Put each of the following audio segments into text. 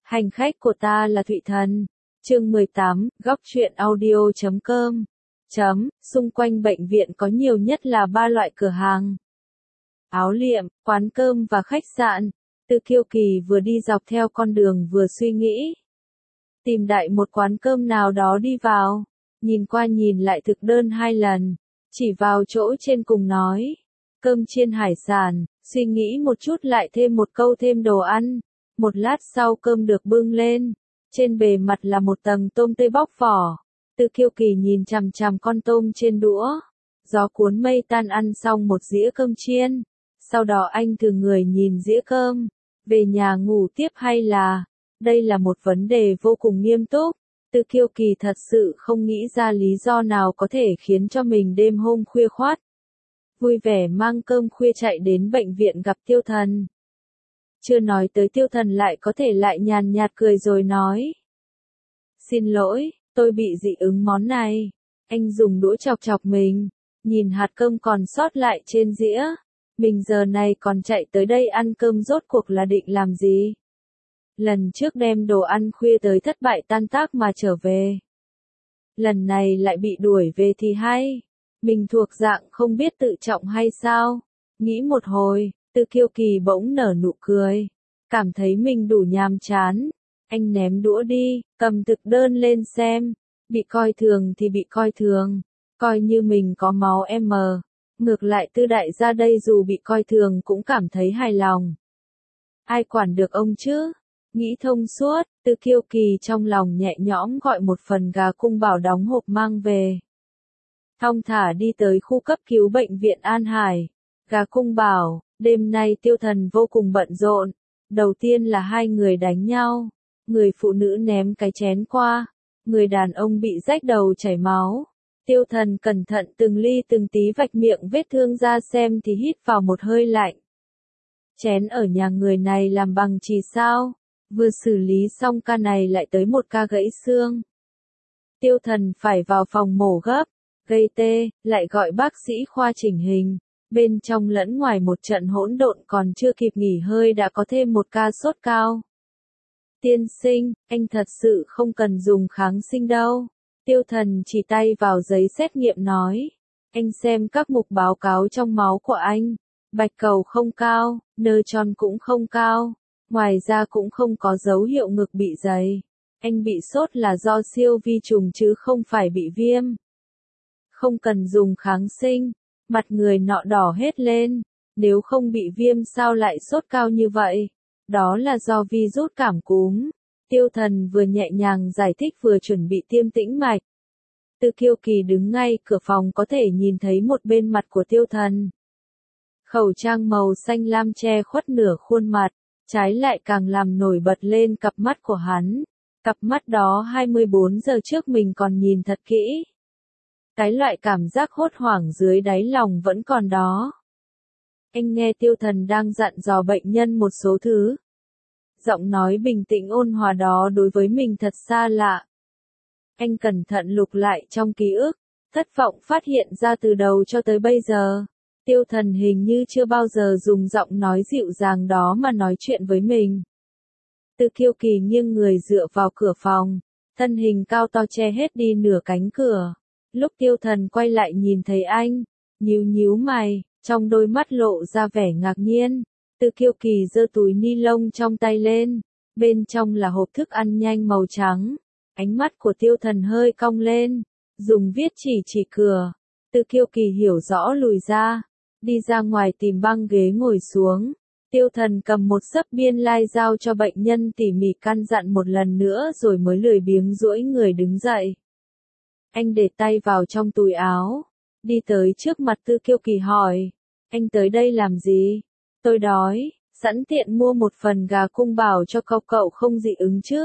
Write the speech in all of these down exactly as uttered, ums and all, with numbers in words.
Hành khách của ta là Thụy Thần. Chương mười tám, góc truyện audio chấm com. Chấm, xung quanh bệnh viện có nhiều nhất là ba loại cửa hàng. Áo liệm, quán cơm và khách sạn. Từ Kiêu Kỳ vừa đi dọc theo con đường vừa suy nghĩ. Tìm đại một quán cơm nào đó đi vào. Nhìn qua nhìn lại thực đơn hai lần. Chỉ vào chỗ trên cùng nói. Cơm chiên hải sản, suy nghĩ một chút lại thêm một câu thêm đồ ăn. Một lát sau cơm được bưng lên. Trên bề mặt là một tầng tôm tươi bóc vỏ. Từ Kiêu Kỳ nhìn chằm chằm con tôm trên đũa. Gió cuốn mây tan ăn xong một dĩa cơm chiên. Sau đó anh từ người nhìn dĩa cơm. Về nhà ngủ tiếp hay là... Đây là một vấn đề vô cùng nghiêm túc. Từ Kiêu Kỳ thật sự không nghĩ ra lý do nào có thể khiến cho mình đêm hôm khuya khoắt. Vui vẻ mang cơm khuya chạy đến bệnh viện gặp Tiêu Thần. Chưa nói tới Tiêu Thần lại có thể lại nhàn nhạt cười rồi nói. Xin lỗi, tôi bị dị ứng món này. Anh dùng đũa chọc chọc mình, nhìn hạt cơm còn sót lại trên dĩa. Mình giờ này còn chạy tới đây ăn cơm rốt cuộc là định làm gì? Lần trước đem đồ ăn khuya tới thất bại tan tác mà trở về. Lần này lại bị đuổi về thì hay. Mình thuộc dạng không biết tự trọng hay sao? Nghĩ một hồi, Từ Kiêu Kỳ bỗng nở nụ cười. Cảm thấy mình đủ nhàm chán. Anh ném đũa đi, cầm thực đơn lên xem. Bị coi thường thì bị coi thường. Coi như mình có máu M. Ngược lại Tư đại gia đây dù bị coi thường cũng cảm thấy hài lòng. Ai quản được ông chứ? Nghĩ thông suốt, Từ Kiêu Kỳ trong lòng nhẹ nhõm gọi một phần gà cung bảo đóng hộp mang về. Thong thả đi tới khu cấp cứu bệnh viện An Hải. Gà cung bảo, đêm nay Tiêu Thần vô cùng bận rộn. Đầu tiên là hai người đánh nhau. Người phụ nữ ném cái chén qua. Người đàn ông bị rách đầu chảy máu. Tiêu Thần cẩn thận từng ly từng tí vạch miệng vết thương ra xem thì hít vào một hơi lạnh. Chén ở nhà người này làm bằng chì sao? Vừa xử lý xong ca này lại tới một ca gãy xương. Tiêu Thần phải vào phòng mổ gấp. Gây tê, lại gọi bác sĩ khoa chỉnh hình. Bên trong lẫn ngoài một trận hỗn độn còn chưa kịp nghỉ hơi đã có thêm một ca sốt cao. Tiên sinh, anh thật sự không cần dùng kháng sinh đâu. Tiêu Thần chỉ tay vào giấy xét nghiệm nói. Anh xem các mục báo cáo trong máu của anh. Bạch cầu không cao, nơ tròn cũng không cao. Ngoài ra cũng không có dấu hiệu ngực bị dày. Anh bị sốt là do siêu vi trùng chứ không phải bị viêm. Không cần dùng kháng sinh. Mặt người nọ đỏ hết lên. Nếu không bị viêm sao lại sốt cao như vậy? Đó là do virus cảm cúm. Tiêu Thần vừa nhẹ nhàng giải thích vừa chuẩn bị tiêm tĩnh mạch. Từ Kiêu Kỳ đứng ngay cửa phòng có thể nhìn thấy một bên mặt của Tiêu Thần. Khẩu trang màu xanh lam che khuất nửa khuôn mặt, trái lại càng làm nổi bật lên cặp mắt của hắn. Cặp mắt đó hai mươi bốn giờ trước mình còn nhìn thật kỹ. Cái loại cảm giác hốt hoảng dưới đáy lòng vẫn còn đó. Anh nghe Tiêu Thần đang dặn dò bệnh nhân một số thứ. Giọng nói bình tĩnh ôn hòa đó đối với mình thật xa lạ. Anh cẩn thận lục lại trong ký ức, thất vọng phát hiện ra từ đầu cho tới bây giờ. Tiêu Thần hình như chưa bao giờ dùng giọng nói dịu dàng đó mà nói chuyện với mình. Từ Kiêu Kỳ nghiêng người dựa vào cửa phòng, thân hình cao to che hết đi nửa cánh cửa. Lúc Tiêu Thần quay lại nhìn thấy anh, nhíu nhíu mày, trong đôi mắt lộ ra vẻ ngạc nhiên. Từ Kiêu Kỳ giơ túi ni lông trong tay lên, bên trong là hộp thức ăn nhanh màu trắng. Ánh mắt của Tiêu Thần hơi cong lên, dùng viết chỉ chỉ cửa. Từ Kiêu Kỳ hiểu rõ lùi ra, đi ra ngoài tìm băng ghế ngồi xuống. Tiêu Thần cầm một xấp biên lai giao cho bệnh nhân tỉ mỉ căn dặn một lần nữa rồi mới lười biếng duỗi người đứng dậy. Anh để tay vào trong túi áo, đi tới trước mặt Từ Kiêu Kỳ hỏi, anh tới đây làm gì? Tôi đói, sẵn tiện mua một phần gà cung bảo cho cậu cậu không dị ứng chứ.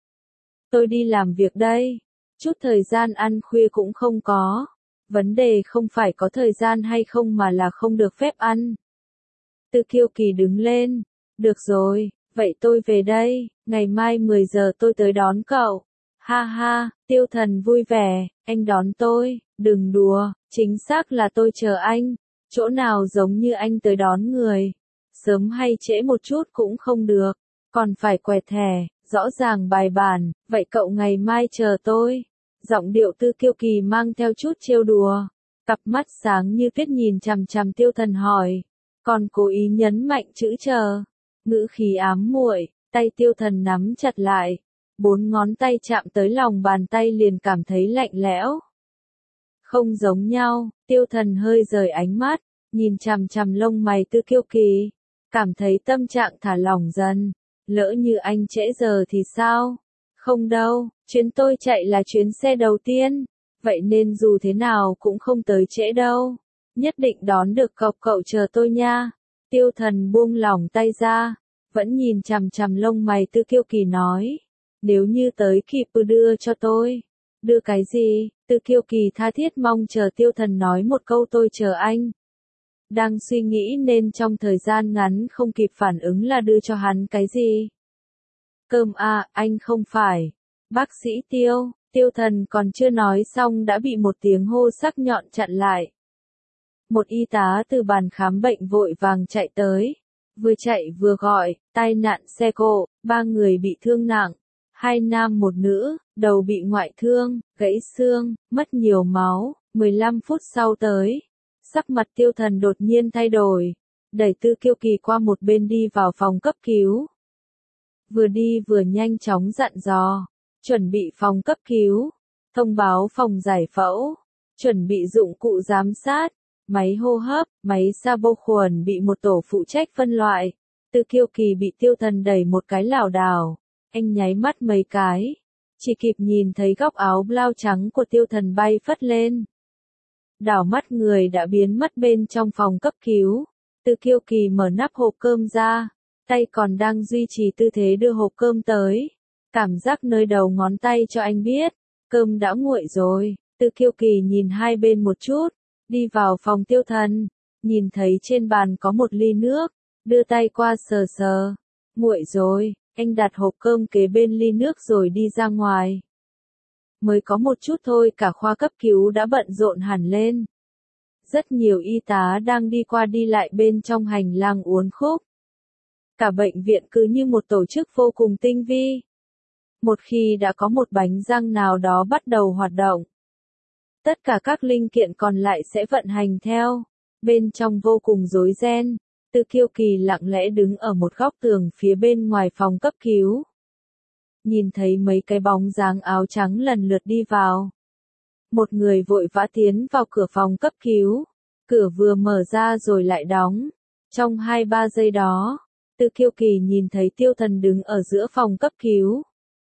Tôi đi làm việc đây, chút thời gian ăn khuya cũng không có. Vấn đề không phải có thời gian hay không mà là không được phép ăn. Từ Kiêu Kỳ đứng lên, được rồi, vậy tôi về đây, ngày mai mười giờ tôi tới đón cậu. Ha ha, Tiêu Thần vui vẻ, anh đón tôi, đừng đùa, chính xác là tôi chờ anh, chỗ nào giống như anh tới đón người. Sớm hay trễ một chút cũng không được, còn phải quẹt thẻ, rõ ràng bài bản, vậy cậu ngày mai chờ tôi. Giọng điệu Tư Kiêu Kỳ mang theo chút trêu đùa. Cặp mắt sáng như tuyết nhìn chằm chằm Tiêu Thần hỏi. Còn cố ý nhấn mạnh chữ chờ. Ngữ khí ám muội, tay Tiêu Thần nắm chặt lại. Bốn ngón tay chạm tới lòng bàn tay liền cảm thấy lạnh lẽo. Không giống nhau, Tiêu Thần hơi rời ánh mắt, nhìn chằm chằm lông mày Tư Kiêu Kỳ. Cảm thấy tâm trạng thả lỏng dần. Lỡ như anh trễ giờ thì sao? Không đâu, chuyến tôi chạy là chuyến xe đầu tiên. Vậy nên dù thế nào cũng không tới trễ đâu. Nhất định đón được cậu, cậu chờ tôi nha. Tiêu Thần buông lỏng tay ra, vẫn nhìn chằm chằm lông mày Tư Kiêu Kỳ nói. Nếu như tới kịp đưa cho tôi. Đưa cái gì? Tư Kiêu Kỳ tha thiết mong chờ Tiêu Thần nói một câu tôi chờ anh. Đang suy nghĩ nên trong thời gian ngắn không kịp phản ứng là đưa cho hắn cái gì. Cơm à, anh không phải. Bác sĩ Tiêu, Tiêu Thần còn chưa nói xong đã bị một tiếng hô sắc nhọn chặn lại. Một y tá từ bàn khám bệnh vội vàng chạy tới. Vừa chạy vừa gọi, tai nạn xe cộ, ba người bị thương nặng. Hai nam một nữ, đầu bị ngoại thương, gãy xương, mất nhiều máu. mười lăm phút sau tới. Sắc mặt Tiêu Thần đột nhiên thay đổi. Đẩy Tư Kiêu Kỳ qua một bên đi vào phòng cấp cứu. Vừa đi vừa nhanh chóng dặn dò. Chuẩn bị phòng cấp cứu. Thông báo phòng giải phẫu. Chuẩn bị dụng cụ giám sát. Máy hô hấp, máy sabo khuẩn bị một tổ phụ trách phân loại. Tư Kiêu Kỳ bị Tiêu Thần đẩy một cái lảo đảo. Anh nháy mắt mấy cái. Chỉ kịp nhìn thấy góc áo blau trắng của Tiêu Thần bay phất lên. Đảo mắt người đã biến mất bên trong phòng cấp cứu. Tư Kiêu Kỳ mở nắp hộp cơm ra. Tay còn đang duy trì tư thế đưa hộp cơm tới. Cảm giác nơi đầu ngón tay cho anh biết. Cơm đã nguội rồi. Tư Kiêu Kỳ nhìn hai bên một chút. Đi vào phòng Tiêu Thần. Nhìn thấy trên bàn có một ly nước. Đưa tay qua sờ sờ. Nguội rồi. Anh đặt hộp cơm kế bên ly nước rồi đi ra ngoài. Mới có một chút thôi cả khoa cấp cứu đã bận rộn hẳn lên. Rất nhiều y tá đang đi qua đi lại bên trong hành lang uốn khúc. Cả bệnh viện cứ như một tổ chức vô cùng tinh vi. Một khi đã có một bánh răng nào đó bắt đầu hoạt động, tất cả các linh kiện còn lại sẽ vận hành theo. Bên trong vô cùng rối ren. Tư Kiêu Kỳ lặng lẽ đứng ở một góc tường phía bên ngoài phòng cấp cứu. Nhìn thấy mấy cái bóng dáng áo trắng lần lượt đi vào. Một người vội vã tiến vào cửa phòng cấp cứu. Cửa vừa mở ra rồi lại đóng. Trong hai ba giây đó, Tư Kiêu Kỳ nhìn thấy Tiêu Thần đứng ở giữa phòng cấp cứu.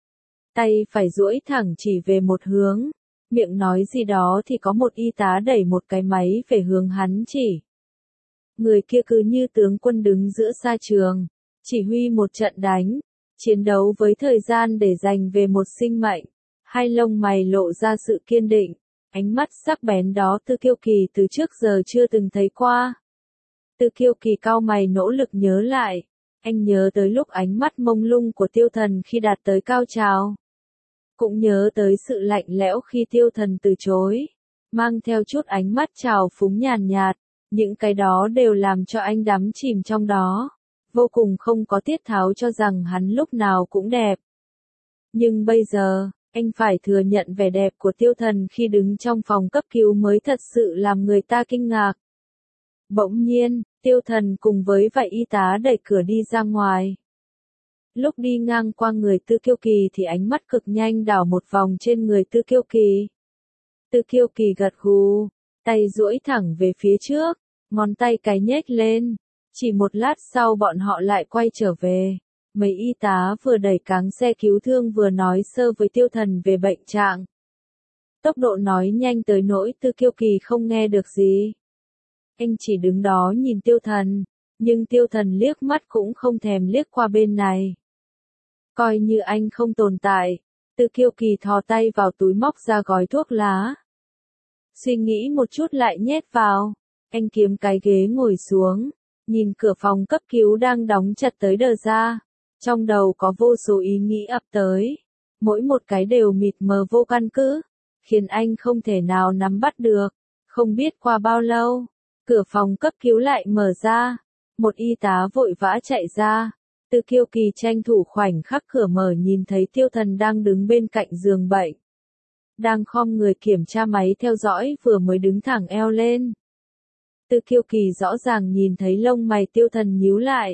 Tay phải duỗi thẳng chỉ về một hướng. Miệng nói gì đó thì có một y tá đẩy một cái máy về hướng hắn chỉ. Người kia cứ như tướng quân đứng giữa sa trường. Chỉ huy một trận đánh. Chiến đấu với thời gian để giành về một sinh mệnh. Hai lông mày lộ ra sự kiên định. Ánh mắt sắc bén đó Tư Kiêu Kỳ từ trước giờ chưa từng thấy qua. Tư Kiêu Kỳ cau mày nỗ lực nhớ lại. Anh nhớ tới lúc ánh mắt mông lung của Tiêu Thần khi đạt tới cao trào. Cũng nhớ tới sự lạnh lẽo khi Tiêu Thần từ chối. Mang theo chút ánh mắt trào phúng nhàn nhạt. Những cái đó đều làm cho anh đắm chìm trong đó. Vô cùng không có tiết tháo cho rằng hắn lúc nào cũng đẹp. Nhưng bây giờ, anh phải thừa nhận vẻ đẹp của Tiêu Thần khi đứng trong phòng cấp cứu mới thật sự làm người ta kinh ngạc. Bỗng nhiên, Tiêu Thần cùng với vài y tá đẩy cửa đi ra ngoài. Lúc đi ngang qua người Tư Kiêu Kỳ thì ánh mắt cực nhanh đảo một vòng trên người Tư Kiêu Kỳ. Tư Kiêu Kỳ gật gù, tay duỗi thẳng về phía trước, ngón tay cái nhếch lên. Chỉ một lát sau bọn họ lại quay trở về. Mấy y tá vừa đẩy cáng xe cứu thương vừa nói sơ với Tiêu Thần về bệnh trạng. Tốc độ nói nhanh tới nỗi Tư Kiêu Kỳ không nghe được gì. Anh chỉ đứng đó nhìn Tiêu Thần, nhưng Tiêu Thần liếc mắt cũng không thèm liếc qua bên này. Coi như anh không tồn tại, Tư Kiêu Kỳ thò tay vào túi móc ra gói thuốc lá. Suy nghĩ một chút lại nhét vào, anh kiếm cái ghế ngồi xuống, nhìn cửa phòng cấp cứu đang đóng chặt tới đờ ra. Trong đầu có vô số ý nghĩ ập tới, mỗi một cái đều mịt mờ vô căn cứ, khiến anh không thể nào nắm bắt được. Không biết qua bao lâu, cửa phòng cấp cứu lại mở ra, một y tá vội vã chạy ra, Tư Kiêu Kỳ tranh thủ khoảnh khắc cửa mở nhìn thấy Tiêu Thần đang đứng bên cạnh giường bệnh. Đang khom người kiểm tra máy theo dõi vừa mới đứng thẳng eo lên. Tư Kiêu Kỳ rõ ràng nhìn thấy lông mày Tiêu Thần nhíu lại.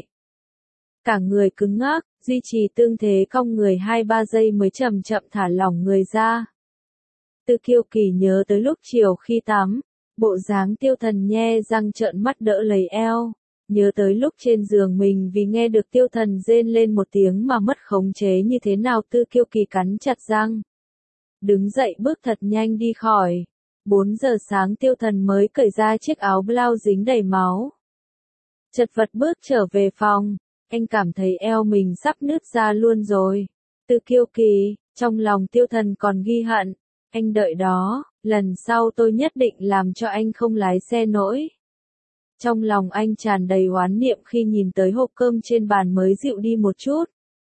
Cả người cứng ngắc, duy trì tương thế cong người hai ba giây mới chậm chậm thả lỏng người ra. Tư Kiêu Kỳ nhớ tới lúc chiều khi tắm, bộ dáng Tiêu Thần nhe răng trợn mắt đỡ lấy eo. Nhớ tới lúc trên giường mình vì nghe được Tiêu Thần rên lên một tiếng mà mất khống chế như thế nào. Tư Kiêu Kỳ cắn chặt răng. Đứng dậy bước thật nhanh đi khỏi. bốn giờ sáng Tiêu Thần mới cởi ra chiếc áo blau dính đầy máu. Chật vật bước trở về phòng, anh cảm thấy eo mình sắp nứt ra luôn rồi. Tư Kiêu Kỳ, trong lòng Tiêu Thần còn ghi hận. Anh đợi đó, lần sau tôi nhất định làm cho anh không lái xe nổi. Trong lòng anh tràn đầy oán niệm khi nhìn tới hộp cơm trên bàn mới dịu đi một chút.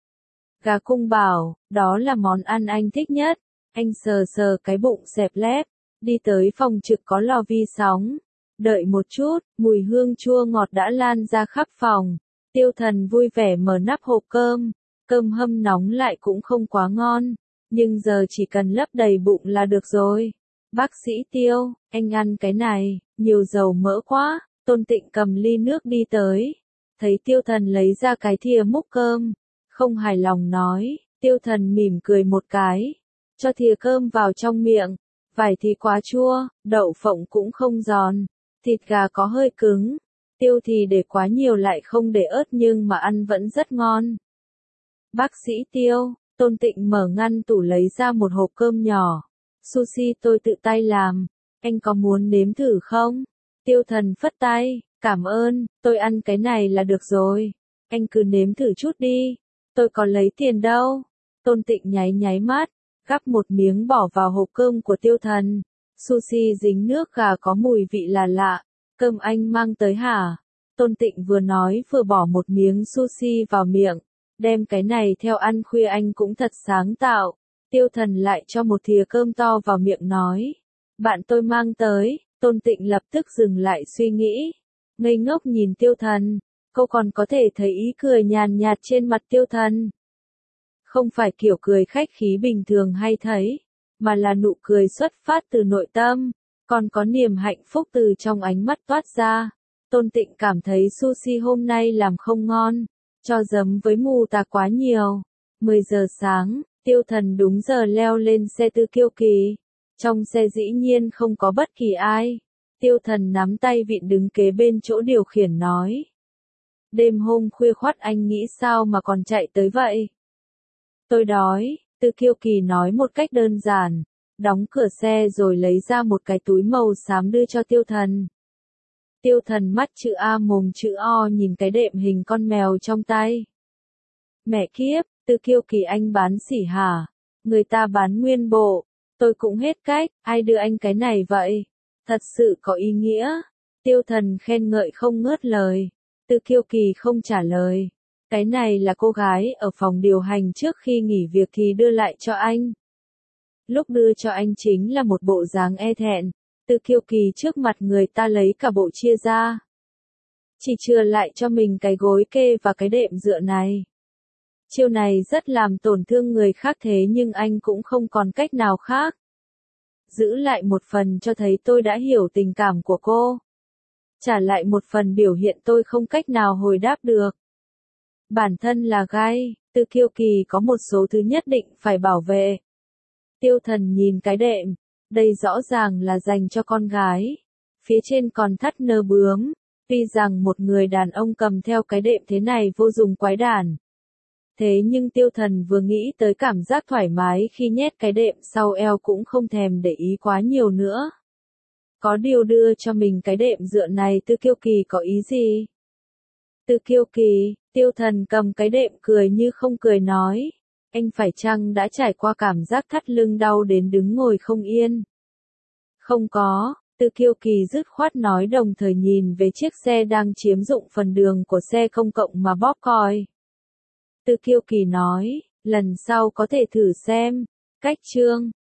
Gà cung bảo, đó là món ăn anh thích nhất. Anh sờ sờ cái bụng xẹp lép, đi tới phòng trực có lò vi sóng. Đợi một chút, mùi hương chua ngọt đã lan ra khắp phòng. Tiêu Thần vui vẻ mở nắp hộp cơm. Cơm hâm nóng lại cũng không quá ngon, nhưng giờ chỉ cần lấp đầy bụng là được rồi. Bác sĩ Tiêu, anh ăn cái này, nhiều dầu mỡ quá. Tôn Tịnh cầm ly nước đi tới. Thấy Tiêu Thần lấy ra cái thìa múc cơm. Không hài lòng nói, Tiêu Thần mỉm cười một cái. Cho thìa cơm vào trong miệng. Vải thì quá chua, đậu phộng cũng không giòn. Thịt gà có hơi cứng. Tiêu thì để quá nhiều lại không để ớt nhưng mà ăn vẫn rất ngon. Bác sĩ Tiêu, Tôn Tịnh mở ngăn tủ lấy ra một hộp cơm nhỏ. Sushi tôi tự tay làm. Anh có muốn nếm thử không? Tiêu Thần phất tay, cảm ơn, tôi ăn cái này là được rồi. Anh cứ nếm thử chút đi, tôi có lấy tiền đâu. Tôn Tịnh nháy nháy mắt, gắp một miếng bỏ vào hộp cơm của Tiêu Thần. Sushi dính nước gà có mùi vị là lạ, cơm anh mang tới hả? Tôn Tịnh vừa nói vừa bỏ một miếng sushi vào miệng, đem cái này theo ăn khuya anh cũng thật sáng tạo. Tiêu Thần lại cho một thìa cơm to vào miệng nói, bạn tôi mang tới. Tôn Tịnh lập tức dừng lại suy nghĩ, ngây ngốc nhìn Tiêu Thần, cô còn có thể thấy ý cười nhàn nhạt trên mặt Tiêu Thần. Không phải kiểu cười khách khí bình thường hay thấy, mà là nụ cười xuất phát từ nội tâm, còn có niềm hạnh phúc từ trong ánh mắt toát ra. Tôn Tịnh cảm thấy sushi hôm nay làm không ngon, cho giấm với mù tạt quá nhiều. mười giờ sáng, Tiêu Thần đúng giờ leo lên xe Tư Kiêu Kỳ. Trong xe dĩ nhiên không có bất kỳ ai. Tiêu Thần nắm tay vịn đứng kế bên chỗ điều khiển nói. Đêm hôm khuya khoắt anh nghĩ sao mà còn chạy tới vậy? Tôi đói, Tư Kiêu Kỳ nói một cách đơn giản. Đóng cửa xe rồi lấy ra một cái túi màu xám đưa cho Tiêu Thần. Tiêu Thần mắt chữ A mồm chữ O nhìn cái đệm hình con mèo trong tay. Mẹ kiếp, Tư Kiêu Kỳ anh bán sỉ hả? Người ta bán nguyên bộ. Tôi cũng hết cách, ai đưa anh cái này vậy? Thật sự có ý nghĩa. Tiêu Thần khen ngợi không ngớt lời. Tư Kiêu Kỳ không trả lời. Cái này là cô gái ở phòng điều hành trước khi nghỉ việc thì đưa lại cho anh. Lúc đưa cho anh chính là một bộ dáng e thẹn. Tư Kiêu Kỳ trước mặt người ta lấy cả bộ chia ra. Chỉ chừa lại cho mình cái gối kê và cái đệm dựa này. Chiêu này rất làm tổn thương người khác thế nhưng anh cũng không còn cách nào khác. Giữ lại một phần cho thấy tôi đã hiểu tình cảm của cô. Trả lại một phần biểu hiện tôi không cách nào hồi đáp được. Bản thân là gai, Tư Kiêu Kỳ có một số thứ nhất định phải bảo vệ. Tiêu Thần nhìn cái đệm, đây rõ ràng là dành cho con gái. Phía trên còn thắt nơ bướm, tuy rằng một người đàn ông cầm theo cái đệm thế này vô dụng quái đản. Thế nhưng Tiêu Thần vừa nghĩ tới cảm giác thoải mái khi nhét cái đệm sau eo cũng không thèm để ý quá nhiều nữa. Có điều đưa cho mình cái đệm dựa này Tư Kiêu Kỳ có ý gì? Tư Kiêu Kỳ, Tiêu Thần cầm cái đệm cười như không cười nói. Anh phải chăng đã trải qua cảm giác thắt lưng đau đến đứng ngồi không yên? Không có, Tư Kiêu Kỳ dứt khoát nói đồng thời nhìn về chiếc xe đang chiếm dụng phần đường của xe công cộng mà bóp còi. Tư Kiêu Kỳ nói, lần sau có thể thử xem. Cách chương